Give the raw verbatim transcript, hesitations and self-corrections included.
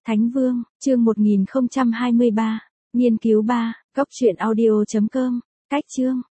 Thánh Vương, chương một nghìn không trăm hai mươi ba, nghiên cứu ba, góc truyện audio chấm com, cách chương.